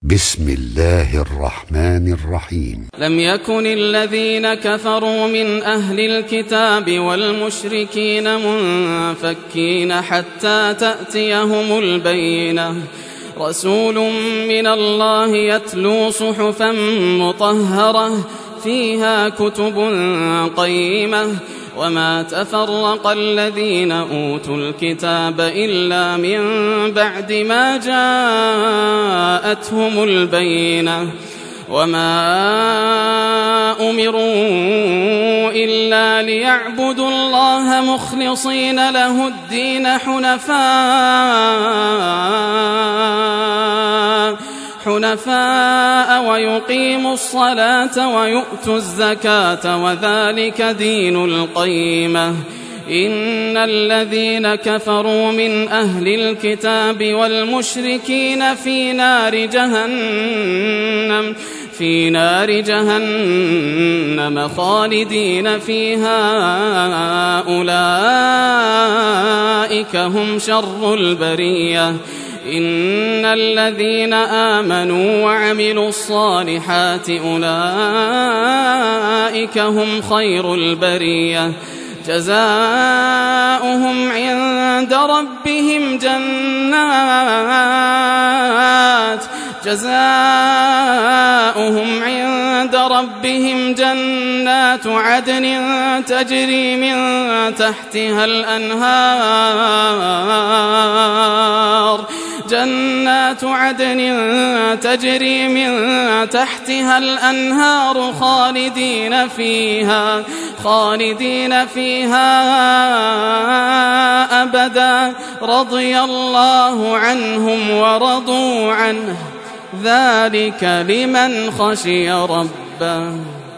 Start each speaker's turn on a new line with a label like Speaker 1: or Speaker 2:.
Speaker 1: بسم الله الرحمن الرحيم.
Speaker 2: لم يكن الذين كفروا من أهل الكتاب والمشركين منفكين حتى تأتيهم البينة، رسول من الله يتلو صحفا مطهرة فيها كتب قيمة، وما تفرق الذين أوتوا الكتاب إلا من بعد ما جاءتهم البينة، وما أمروا إلا ليعبدوا الله مخلصين له الدين حنفاء ويقيموا الصلاة ويؤتوا الزكاة وذلك دين القيمة. إن الذين كفروا من أهل الكتاب والمشركين في نار جهنم خالدين فيها، أولئك هم شر البرية. إن الذين آمنوا وعملوا الصالحات أولئك هم خير البرية، جزاؤهم عند ربهم جنات عدن تجري من تحتها الأنهار خالدين فيها أبدا، رضي الله عنهم ورضوا عنه، ذلك لمن خشي ربه.